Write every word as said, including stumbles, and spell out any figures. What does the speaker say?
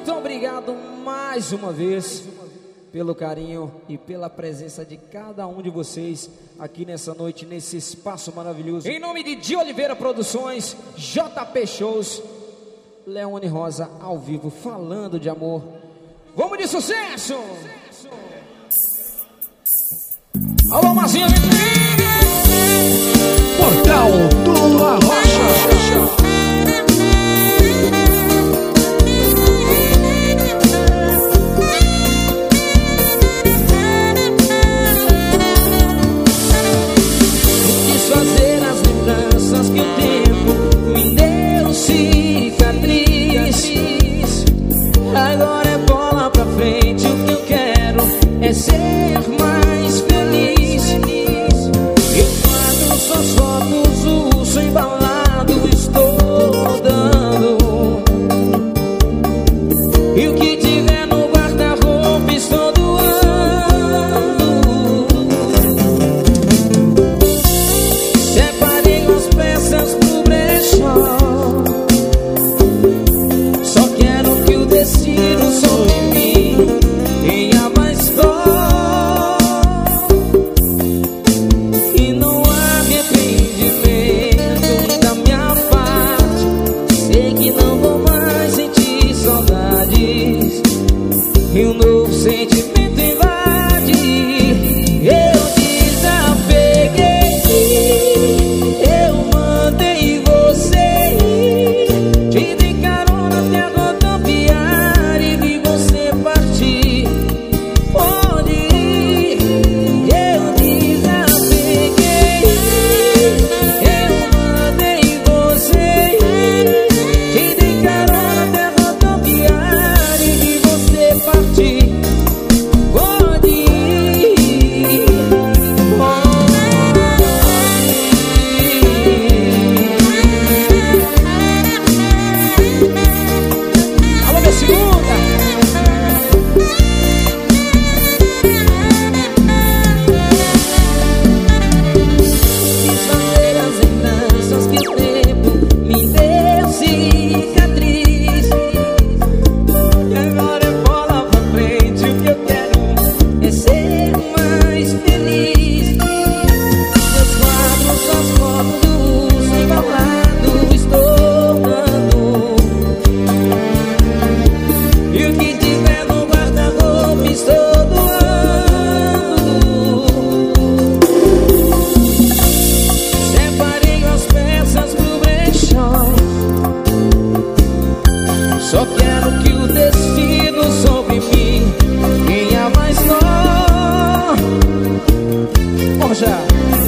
Muito obrigado mais uma vez pelo carinho e pela presença de cada um de vocês aqui nessa noite, nesse espaço maravilhoso. Em nome de Di Oliveira Produções, J P Shows, Leone Rosa ao vivo, falando de amor. Vamos de sucesso! Alô, Marcinho! Portal do Arrocha. Fazer as lembranças que o tempo me deu cicatriz. Agora é bola pra frente, o que eu quero é ser mais feliz. Eu guardo suas fotos, uso embalado, estou rodando. E o que tiver no guarda-roupa estou doando. Pro brechó, só quero que o destino sobre mim tenha mais dó. E não há arrependimento da minha parte. Sei que não vou mais sentir saudades e um novo sentimento invade. Eu desapeguei, só quero que o destino sobre mim tenha mais dó. Porra!